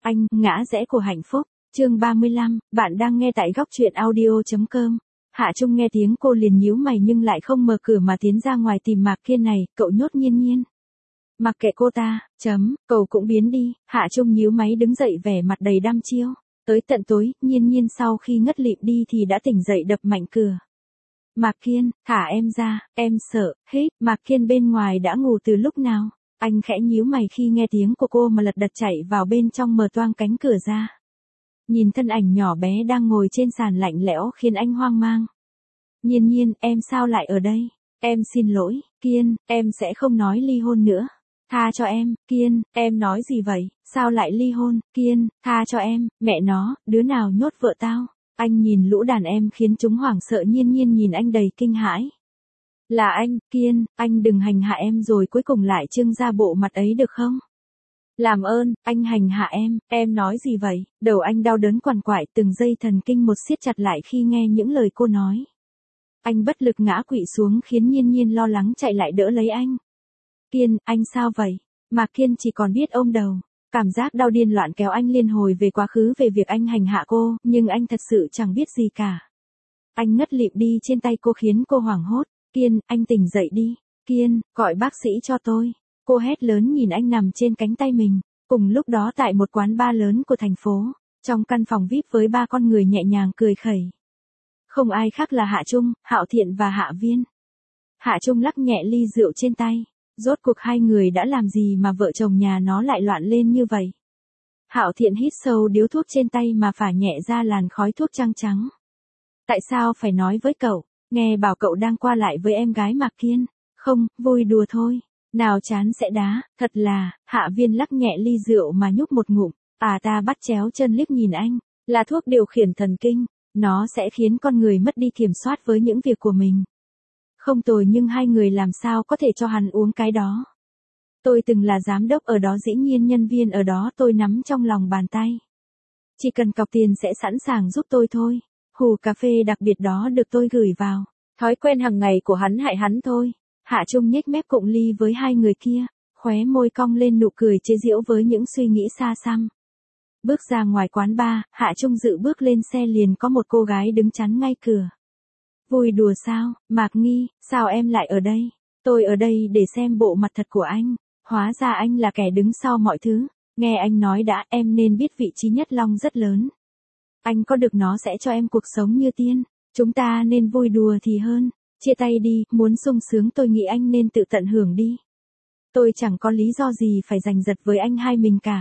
Anh, ngã rẽ của hạnh phúc. Chương 35, bạn đang nghe tại góc truyện audio.com. Hạ Trung nghe tiếng cô liền nhíu mày nhưng lại không mở cửa mà tiến ra ngoài tìm Mạc Kiên này, cậu nhốt Nhiên Nhiên. Mặc kệ cô ta, cậu cũng biến đi. Hạ Trung nhíu máy đứng dậy vẻ mặt đầy đăm chiêu. Tới tận tối, Nhiên Nhiên sau khi ngất lịm đi thì đã tỉnh dậy đập mạnh cửa. Mạc Kiên, thả em ra, em sợ. Hít, Mạc Kiên bên ngoài đã ngủ từ lúc nào? Anh khẽ nhíu mày khi nghe tiếng của cô mà lật đật chạy vào bên trong mở toang cánh cửa ra. Nhìn thân ảnh nhỏ bé đang ngồi trên sàn lạnh lẽo khiến anh hoang mang. Nhiên Nhiên, em sao lại ở đây? Em xin lỗi, Kiên, em sẽ không nói ly hôn nữa. Tha cho em, Kiên, em nói gì vậy? Sao lại ly hôn? Kiên, tha cho em, mẹ nó, đứa nào nhốt vợ tao? Anh nhìn lũ đàn em khiến chúng hoảng sợ. Nhiên Nhiên nhìn anh đầy kinh hãi. Là anh, Kiên, anh đừng hành hạ em rồi cuối cùng lại trưng ra bộ mặt ấy được không? Làm ơn, anh hành hạ em nói gì vậy? Đầu anh đau đớn quằn quại, từng dây thần kinh một siết chặt lại khi nghe những lời cô nói. Anh bất lực ngã quỵ xuống khiến Nhiên Nhiên lo lắng chạy lại đỡ lấy anh. Kiên, anh sao vậy? Mạc Kiên chỉ còn biết ôm đầu. Cảm giác đau điên loạn kéo anh liên hồi về quá khứ về việc anh hành hạ cô, nhưng anh thật sự chẳng biết gì cả. Anh ngất lịm đi trên tay cô khiến cô hoảng hốt. Kiên, anh tỉnh dậy đi. Kiên, gọi bác sĩ cho tôi. Cô hét lớn nhìn anh nằm trên cánh tay mình. Cùng lúc đó tại một quán bar lớn của thành phố, trong căn phòng VIP với 3 con người nhẹ nhàng cười khẩy. Không ai khác là Hạ Trung, Hạo Thiện và Hạ Viên. Hạ Trung lắc nhẹ ly rượu trên tay. Rốt cuộc hai người đã làm gì mà vợ chồng nhà nó lại loạn lên như vậy? Hạo Thiện hít sâu điếu thuốc trên tay mà phả nhẹ ra làn khói thuốc trắng trắng. Tại sao phải nói với cậu? Nghe bảo cậu đang qua lại với em gái Mạc Kiên. Không, vui đùa thôi. Nào chán sẽ đá, thật là. Hạ Viên lắc nhẹ ly rượu mà nhúc một ngụm. Ta bắt chéo chân liếc nhìn anh. Là thuốc điều khiển thần kinh. Nó sẽ khiến con người mất đi kiểm soát với những việc của mình. Không tồi nhưng hai người làm sao có thể cho hắn uống cái đó. Tôi từng là giám đốc ở đó, dĩ nhiên nhân viên ở đó tôi nắm trong lòng bàn tay. Chỉ cần cọc tiền sẽ sẵn sàng giúp tôi thôi. Hù cà phê đặc biệt đó được tôi gửi vào. Thói quen hàng ngày của hắn hại hắn thôi. Hạ Trung nhếch mép cụng ly với hai người kia, khóe môi cong lên nụ cười chế giễu với những suy nghĩ xa xăm. Bước ra ngoài quán bar, Hạ Trung dự bước lên xe liền có một cô gái đứng chắn ngay cửa. Vui đùa sao, Mạc Nghi, sao em lại ở đây? Tôi ở đây để xem bộ mặt thật của anh. Hóa ra anh là kẻ đứng sau mọi thứ. Nghe anh nói đã, em nên biết vị trí Nhất Long rất lớn. Anh có được nó sẽ cho em cuộc sống như tiên. Chúng ta nên vui đùa thì hơn. Chia tay đi, muốn sung sướng tôi nghĩ anh nên tự tận hưởng đi. Tôi chẳng có lý do gì phải giành giật với anh hai mình cả.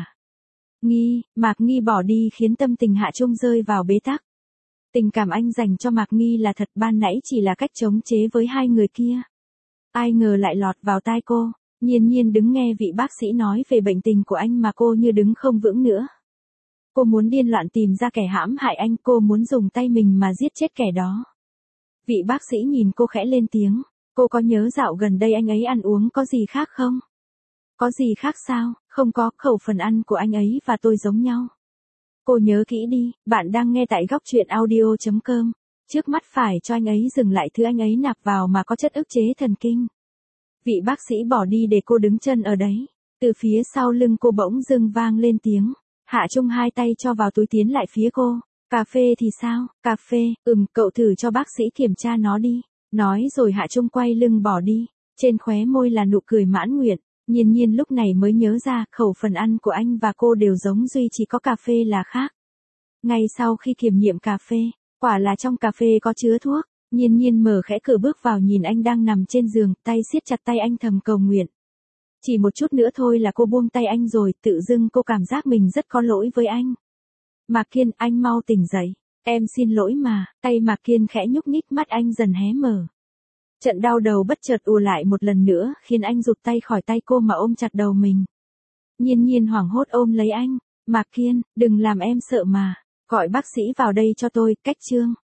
Mạc Nghi bỏ đi khiến tâm tình Hạ Trung rơi vào bế tắc. Tình cảm anh dành cho Mạc Nghi là thật, ban nãy chỉ là cách chống chế với hai người kia. Ai ngờ lại lọt vào tai cô. Nhiên Nhiên đứng nghe vị bác sĩ nói về bệnh tình của anh mà cô như đứng không vững nữa. Cô muốn điên loạn tìm ra kẻ hãm hại anh, cô muốn dùng tay mình mà giết chết kẻ đó. Vị bác sĩ nhìn cô khẽ lên tiếng. Cô có nhớ dạo gần đây anh ấy ăn uống có gì khác không? Có gì khác sao? Không có, khẩu phần ăn của anh ấy và tôi giống nhau. Cô nhớ kỹ đi, bạn đang nghe tại góc truyện audio.com. Trước mắt phải cho anh ấy dừng lại thứ anh ấy nạp vào mà có chất ức chế thần kinh. Vị bác sĩ bỏ đi để cô đứng chân ở đấy. Từ phía sau lưng cô bỗng dưng vang lên tiếng. Hạ Trung hai tay cho vào túi tiến lại phía cô. Cà phê thì sao? Cà phê, cậu thử cho bác sĩ kiểm tra nó đi. Nói rồi Hạ Trung quay lưng bỏ đi. Trên khóe môi là nụ cười mãn nguyện. Nhiên Nhiên lúc này mới nhớ ra khẩu phần ăn của anh và cô đều giống, duy chỉ có cà phê là khác. Ngay sau khi kiểm nghiệm cà phê, quả là trong cà phê có chứa thuốc. Nhiên Nhiên mở khẽ cửa bước vào nhìn anh đang nằm trên giường, tay siết chặt tay anh thầm cầu nguyện. Chỉ một chút nữa thôi là cô buông tay anh rồi, tự dưng cô cảm giác mình rất có lỗi với anh. Mạc Kiên, anh mau tỉnh dậy. Em xin lỗi mà. Tay Mạc Kiên khẽ nhúc nhích, mắt anh dần hé mở. Trận đau đầu bất chợt ùa lại một lần nữa, khiến anh rụt tay khỏi tay cô mà ôm chặt đầu mình. Nhiên Nhiên hoảng hốt ôm lấy anh. Mạc Kiên, đừng làm em sợ mà. Gọi bác sĩ vào đây cho tôi, cách chương.